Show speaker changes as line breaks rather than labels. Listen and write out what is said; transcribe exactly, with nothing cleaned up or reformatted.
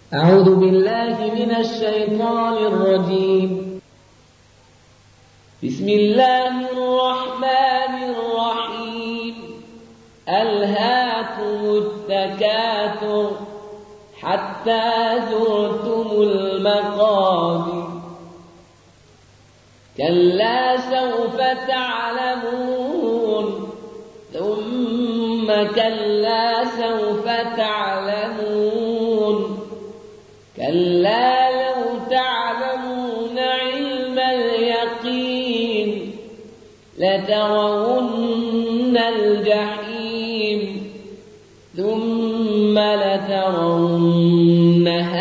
أعوذ بالله من الشيطان الرجيم. بسم الله الرحمن الرحيم. ألهاكم التكاثر حتى زرتم المقابر كلا سوف تعلمون ثم كلا سوف تعلمون كلا لو تعلمون علم اليقين لترون الجحيم ثم لترونها